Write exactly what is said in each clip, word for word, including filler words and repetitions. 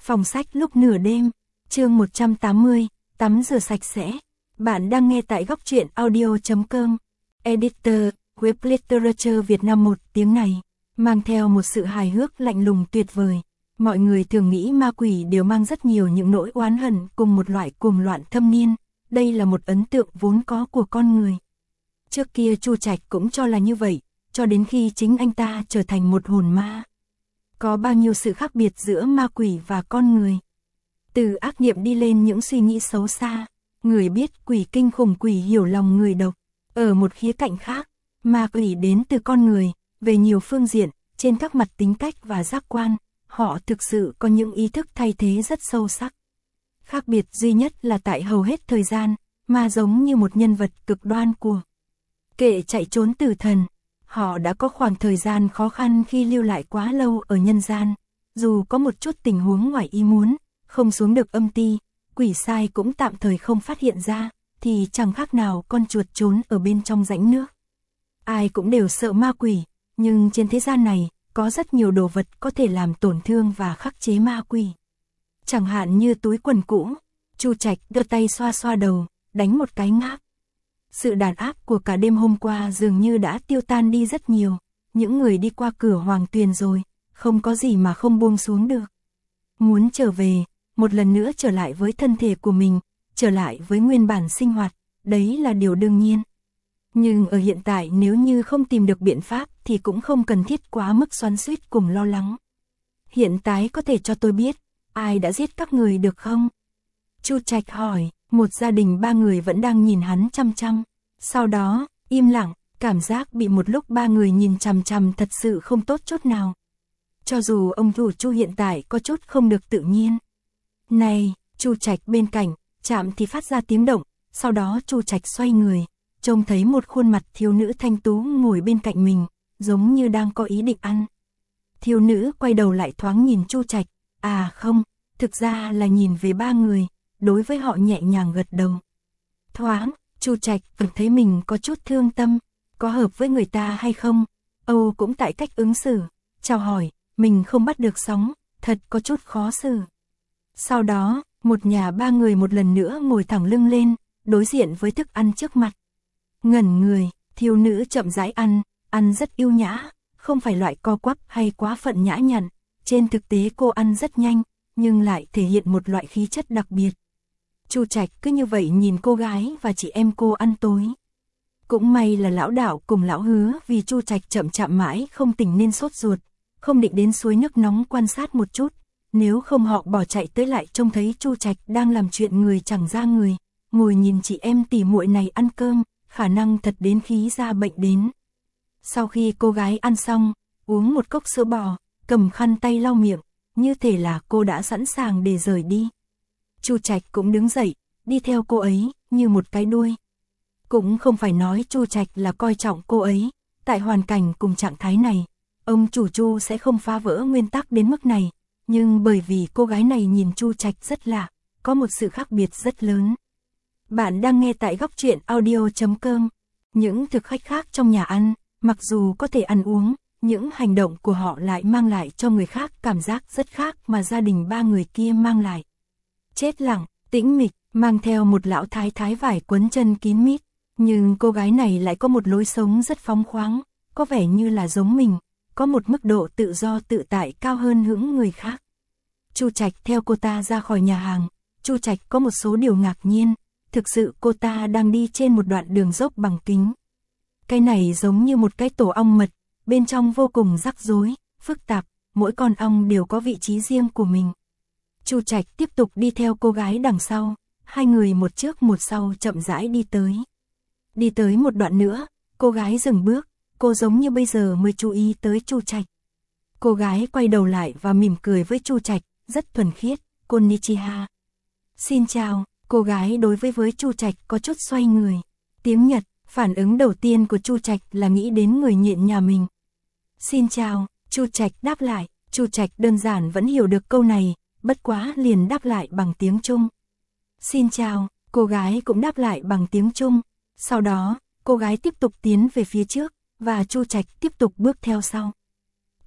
Phòng sách lúc nửa đêm, chương một trăm tám mươi, tắm rửa sạch sẽ. Bạn đang nghe tại góc truyện audio chấm com. Editor, Web Literature Việt Nam một tiếng này, mang theo một sự hài hước lạnh lùng tuyệt vời. Mọi người thường nghĩ ma quỷ đều mang rất nhiều những nỗi oán hận cùng một loại cuồng loạn thâm niên. Đây là một ấn tượng vốn có của con người. Trước kia Chu Trạch cũng cho là như vậy, cho đến khi chính anh ta trở thành một hồn ma. Có bao nhiêu sự khác biệt giữa ma quỷ và con người. Từ ác niệm đi lên những suy nghĩ xấu xa, người biết quỷ kinh khủng quỷ hiểu lòng người độc. Ở một khía cạnh khác, ma quỷ đến từ con người, về nhiều phương diện, trên các mặt tính cách và giác quan, họ thực sự có những ý thức thay thế rất sâu sắc. Khác biệt duy nhất là tại hầu hết thời gian, ma giống như một nhân vật cực đoan của kệ chạy trốn tử thần. Họ đã có khoảng thời gian khó khăn khi lưu lại quá lâu ở nhân gian, dù có một chút tình huống ngoài ý muốn, không xuống được âm ti, quỷ sai cũng tạm thời không phát hiện ra, thì chẳng khác nào con chuột trốn ở bên trong rãnh nước. Ai cũng đều sợ ma quỷ, nhưng trên thế gian này, có rất nhiều đồ vật có thể làm tổn thương và khắc chế ma quỷ. Chẳng hạn như túi quần cũ, Chu Trạch đưa tay xoa xoa đầu, đánh một cái ngáp. Sự đàn áp của cả đêm hôm qua dường như đã tiêu tan đi rất nhiều, những người đi qua cửa hoàng tuyền rồi, không có gì mà không buông xuống được. Muốn trở về, một lần nữa trở lại với thân thể của mình, trở lại với nguyên bản sinh hoạt, đấy là điều đương nhiên. Nhưng ở hiện tại nếu như không tìm được biện pháp thì cũng không cần thiết quá mức xoắn xuýt cùng lo lắng. Hiện tại có thể cho tôi biết, ai đã giết các người được không? Chu Trạch hỏi, một gia đình ba người vẫn đang nhìn hắn chăm chăm. Sau đó, im lặng, cảm giác bị một lúc ba người nhìn chằm chằm thật sự không tốt chút nào. Cho dù ông chủ Chu hiện tại có chút không được tự nhiên. Này, Chu Trạch bên cạnh, chạm thì phát ra tiếng động, sau đó Chu Trạch xoay người, trông thấy một khuôn mặt thiếu nữ thanh tú ngồi bên cạnh mình, giống như đang có ý định ăn. Thiếu nữ quay đầu lại thoáng nhìn Chu Trạch, à không, thực ra là nhìn về ba người, đối với họ nhẹ nhàng gật đầu. Thoáng, Chu Trạch cảm thấy mình có chút thương tâm, có hợp với người ta hay không, Âu cũng tại cách ứng xử, chào hỏi, mình không bắt được sóng, thật có chút khó xử. Sau đó, một nhà ba người một lần nữa ngồi thẳng lưng lên, đối diện với thức ăn trước mặt. Ngẩn người, thiếu nữ chậm rãi ăn, ăn rất yêu nhã, không phải loại co quắp hay quá phận nhã nhặn, trên thực tế cô ăn rất nhanh, nhưng lại thể hiện một loại khí chất đặc biệt. Chu Trạch cứ như vậy nhìn cô gái và chị em cô ăn tối. Cũng may là lão đạo cùng lão Hứa vì Chu Trạch chậm chạm mãi không tỉnh nên sốt ruột, không định đến suối nước nóng quan sát một chút, nếu không họ bỏ chạy tới lại trông thấy Chu Trạch đang làm chuyện người chẳng ra người, ngồi nhìn chị em tỉ muội này ăn cơm, khả năng thật đến khí ra bệnh đến. Sau khi cô gái ăn xong, uống một cốc sữa bò, cầm khăn tay lau miệng, như thể là cô đã sẵn sàng để rời đi. Chu Trạch cũng đứng dậy, đi theo cô ấy, như một cái đuôi. Cũng không phải nói Chu Trạch là coi trọng cô ấy, tại hoàn cảnh cùng trạng thái này, ông chủ Chu sẽ không phá vỡ nguyên tắc đến mức này, nhưng bởi vì cô gái này nhìn Chu Trạch rất lạ, có một sự khác biệt rất lớn. Bạn đang nghe tại góc truyện audio chấm com. Những thực khách khác trong nhà ăn, mặc dù có thể ăn uống, những hành động của họ lại mang lại cho người khác cảm giác rất khác mà gia đình ba người kia mang lại. Chết lặng, tĩnh mịch, mang theo một lão thái thái vải quấn chân kín mít, nhưng cô gái này lại có một lối sống rất phóng khoáng, có vẻ như là giống mình, có một mức độ tự do tự tại cao hơn những người khác. Chu Trạch theo cô ta ra khỏi nhà hàng, Chu Trạch có một số điều ngạc nhiên, thực sự cô ta đang đi trên một đoạn đường dốc bằng kính. Cái này giống như một cái tổ ong mật, bên trong vô cùng rắc rối, phức tạp, mỗi con ong đều có vị trí riêng của mình. Chu Trạch tiếp tục đi theo cô gái đằng sau, hai người một trước một sau chậm rãi đi tới. Đi tới một đoạn nữa, cô gái dừng bước, cô giống như bây giờ mới chú ý tới Chu Trạch. Cô gái quay đầu lại và mỉm cười với Chu Trạch, rất thuần khiết, konnichiwa. Xin chào, cô gái đối với với Chu Trạch có chút xoay người. Tiếng Nhật, phản ứng đầu tiên của Chu Trạch là nghĩ đến người nhện nhà mình. Xin chào, Chu Trạch đáp lại, Chu Trạch đơn giản vẫn hiểu được câu này, bất quá liền đáp lại bằng tiếng Trung. Xin chào, cô gái cũng đáp lại bằng tiếng Trung. Sau đó, cô gái tiếp tục tiến về phía trước, và Chu Trạch tiếp tục bước theo sau.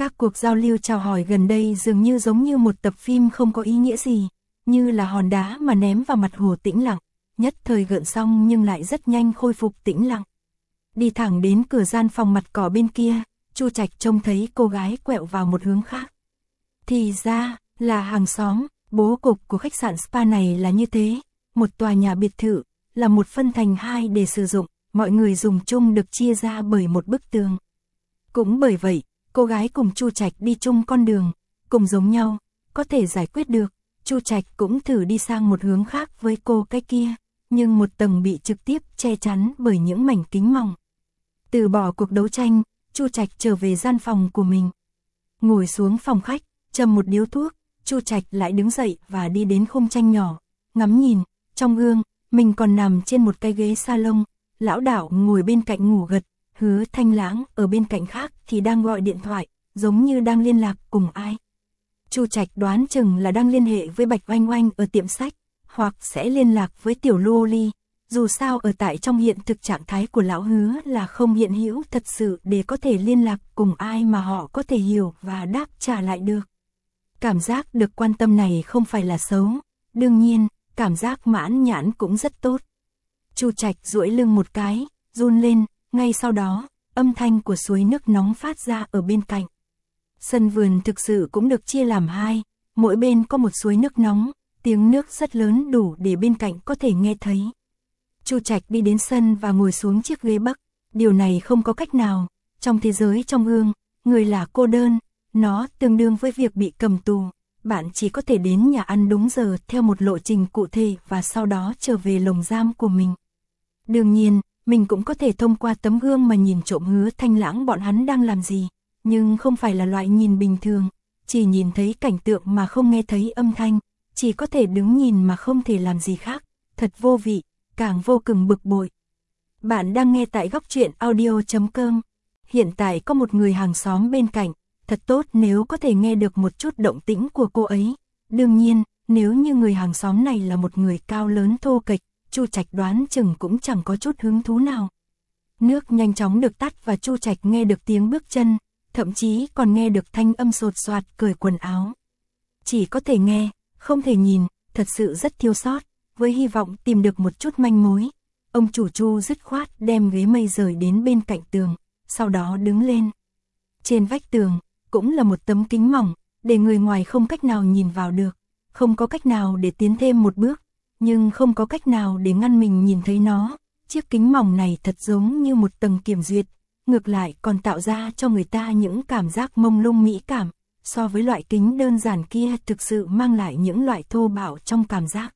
Các cuộc giao lưu chào hỏi gần đây dường như giống như một tập phim không có ý nghĩa gì, như là hòn đá mà ném vào mặt hồ tĩnh lặng, nhất thời gợn xong nhưng lại rất nhanh khôi phục tĩnh lặng. Đi thẳng đến cửa gian phòng mặt cỏ bên kia, Chu Trạch trông thấy cô gái quẹo vào một hướng khác. Thì ra, là hàng xóm, bố cục của khách sạn spa này là như thế, một tòa nhà biệt thự, là một phân thành hai để sử dụng, mọi người dùng chung được chia ra bởi một bức tường. Cũng bởi vậy, cô gái cùng Chu Trạch đi chung con đường, cùng giống nhau, có thể giải quyết được. Chu Trạch cũng thử đi sang một hướng khác với cô cái kia, nhưng một tầng bị trực tiếp che chắn bởi những mảnh kính mỏng. Từ bỏ cuộc đấu tranh, Chu Trạch trở về gian phòng của mình. Ngồi xuống phòng khách, châm một điếu thuốc, Chu Trạch lại đứng dậy và đi đến khung tranh nhỏ, ngắm nhìn, trong gương, mình còn nằm trên một cái ghế salon, lão đảo ngồi bên cạnh ngủ gật, Hứa Thanh Lãng ở bên cạnh khác thì đang gọi điện thoại, giống như đang liên lạc cùng ai. Chu Trạch đoán chừng là đang liên hệ với Bạch Oanh Oanh ở tiệm sách, hoặc sẽ liên lạc với Tiểu Loli. Dù sao ở tại trong hiện thực trạng thái của lão Hứa là không hiện hữu thật sự để có thể liên lạc cùng ai mà họ có thể hiểu và đáp trả lại được. Cảm giác được quan tâm này không phải là xấu, đương nhiên, cảm giác mãn nhãn cũng rất tốt. Chu Trạch duỗi lưng một cái, run lên, ngay sau đó, âm thanh của suối nước nóng phát ra ở bên cạnh. Sân vườn thực sự cũng được chia làm hai, mỗi bên có một suối nước nóng, tiếng nước rất lớn đủ để bên cạnh có thể nghe thấy. Chu Trạch đi đến sân và ngồi xuống chiếc ghế bắc, điều này không có cách nào, trong thế giới trong gương, người là cô đơn, nó tương đương với việc bị cầm tù, bạn chỉ có thể đến nhà ăn đúng giờ theo một lộ trình cụ thể và sau đó trở về lồng giam của mình. Đương nhiên, mình cũng có thể thông qua tấm gương mà nhìn trộm Hứa Thanh Lãng bọn hắn đang làm gì, nhưng không phải là loại nhìn bình thường, chỉ nhìn thấy cảnh tượng mà không nghe thấy âm thanh, chỉ có thể đứng nhìn mà không thể làm gì khác, thật vô vị, càng vô cùng bực bội. Bạn đang nghe tại góc truyện audio chấm com. Hiện tại có một người hàng xóm bên cạnh, thật tốt nếu có thể nghe được một chút động tĩnh của cô ấy. Đương nhiên, nếu như người hàng xóm này là một người cao lớn thô kệch, Chu Trạch đoán chừng cũng chẳng có chút hứng thú nào. Nước nhanh chóng được tắt và Chu Trạch nghe được tiếng bước chân, thậm chí còn nghe được thanh âm sột soạt cởi quần áo. Chỉ có thể nghe, không thể nhìn, thật sự rất thiếu sót, với hy vọng tìm được một chút manh mối. Ông chủ Chu dứt khoát đem ghế mây rời đến bên cạnh tường, sau đó đứng lên. Trên vách tường, cũng là một tấm kính mỏng, để người ngoài không cách nào nhìn vào được, không có cách nào để tiến thêm một bước, nhưng không có cách nào để ngăn mình nhìn thấy nó. Chiếc kính mỏng này thật giống như một tầng kiểm duyệt, ngược lại còn tạo ra cho người ta những cảm giác mông lung mỹ cảm, so với loại kính đơn giản kia thực sự mang lại những loại thô bạo trong cảm giác.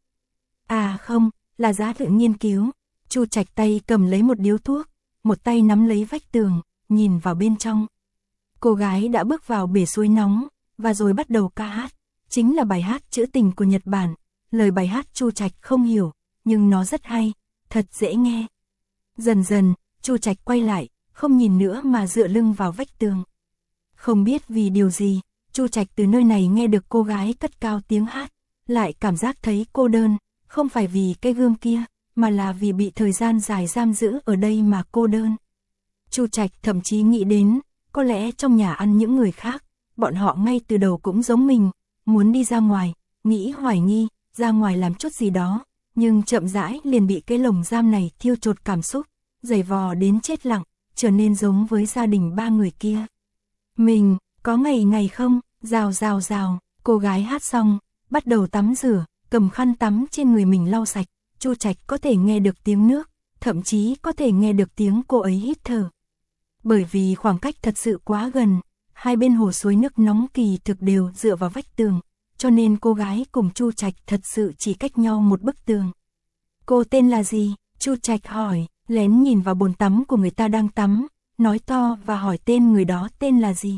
À không, là giá tự nghiên cứu. Chu Trạch tay cầm lấy một điếu thuốc, một tay nắm lấy vách tường, nhìn vào bên trong. Cô gái đã bước vào bể suối nóng, và rồi bắt đầu ca hát, chính là bài hát trữ tình của Nhật Bản. Lời bài hát Chu Trạch không hiểu, nhưng nó rất hay, thật dễ nghe. Dần dần, Chu Trạch quay lại, không nhìn nữa mà dựa lưng vào vách tường. Không biết vì điều gì, Chu Trạch từ nơi này nghe được cô gái cất cao tiếng hát, lại cảm giác thấy cô đơn, không phải vì cái gương kia, mà là vì bị thời gian dài giam giữ ở đây mà cô đơn. Chu Trạch thậm chí nghĩ đến, có lẽ trong nhà ăn những người khác, bọn họ ngay từ đầu cũng giống mình, muốn đi ra ngoài, nghĩ hoài nghi, ra ngoài làm chút gì đó, nhưng chậm rãi liền bị cái lồng giam này thiêu chột cảm xúc, giày vò đến chết lặng, trở nên giống với gia đình ba người kia. Mình, có ngày ngày không, rào rào rào, cô gái hát xong, bắt đầu tắm rửa, cầm khăn tắm trên người mình lau sạch, Chu Trạch có thể nghe được tiếng nước, thậm chí có thể nghe được tiếng cô ấy hít thở. Bởi vì khoảng cách thật sự quá gần, hai bên hồ suối nước nóng kỳ thực đều dựa vào vách tường, cho nên cô gái cùng Chu Trạch thật sự chỉ cách nhau một bức tường. Cô tên là gì? Chu Trạch hỏi, lén nhìn vào bồn tắm của người ta đang tắm, nói to và hỏi tên người đó tên là gì.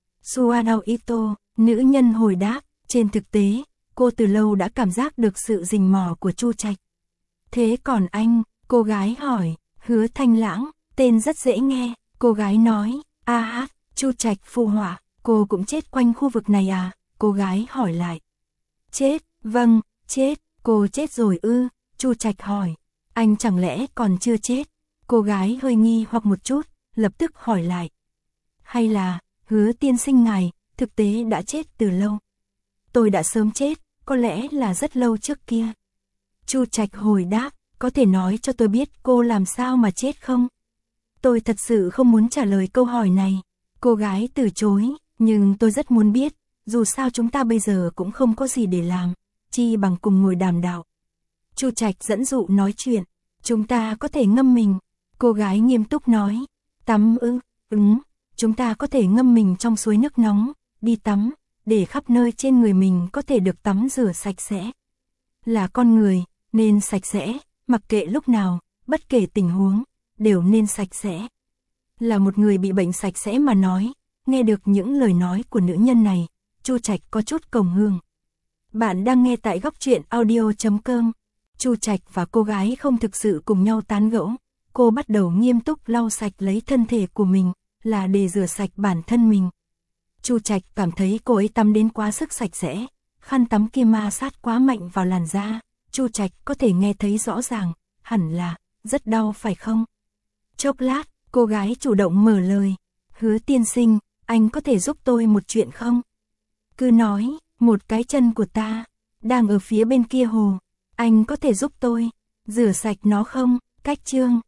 Suano Ito, nữ nhân hồi đáp, trên thực tế, cô từ lâu đã cảm giác được sự rình mò của Chu Trạch. Thế còn anh, cô gái hỏi, Hứa Thanh Lãng, tên rất dễ nghe, cô gái nói, a hát, Chu Trạch phụ họa, cô cũng chết quanh khu vực này à, cô gái hỏi lại. Chết, vâng, chết, cô chết rồi ư, Chu Trạch hỏi, anh chẳng lẽ còn chưa chết, cô gái hơi nghi hoặc một chút, lập tức hỏi lại. Hay là, Hứa tiên sinh ngài, thực tế đã chết từ lâu. Tôi đã sớm chết, có lẽ là rất lâu trước kia. Chu Trạch hồi đáp, có thể nói cho tôi biết cô làm sao mà chết không? Tôi thật sự không muốn trả lời câu hỏi này. Cô gái từ chối, nhưng tôi rất muốn biết, dù sao chúng ta bây giờ cũng không có gì để làm, chi bằng cùng ngồi đàm đạo. Chu Trạch dẫn dụ nói chuyện, chúng ta có thể ngâm mình. Cô gái nghiêm túc nói, tắm ư, ứng, chúng ta có thể ngâm mình trong suối nước nóng, đi tắm, để khắp nơi trên người mình có thể được tắm rửa sạch sẽ. Là con người, nên sạch sẽ, mặc kệ lúc nào, bất kể tình huống, đều nên sạch sẽ. Là một người bị bệnh sạch sẽ mà nói, nghe được những lời nói của nữ nhân này, Chu Trạch có chút cồng hương. Bạn đang nghe tại góc truyện audio chấm com. Chu Trạch và cô gái không thực sự cùng nhau tán gẫu, cô bắt đầu nghiêm túc lau sạch lấy thân thể của mình, là để rửa sạch bản thân mình. Chu Trạch cảm thấy cô ấy tắm đến quá sức sạch sẽ, khăn tắm kia ma sát quá mạnh vào làn da, Chu Trạch có thể nghe thấy rõ ràng, hẳn là rất đau phải không? Chốc lát, cô gái chủ động mở lời, Hứa tiên sinh, anh có thể giúp tôi một chuyện không? Cứ nói, một cái chân của ta, đang ở phía bên kia hồ, anh có thể giúp tôi, rửa sạch nó không? Cách chương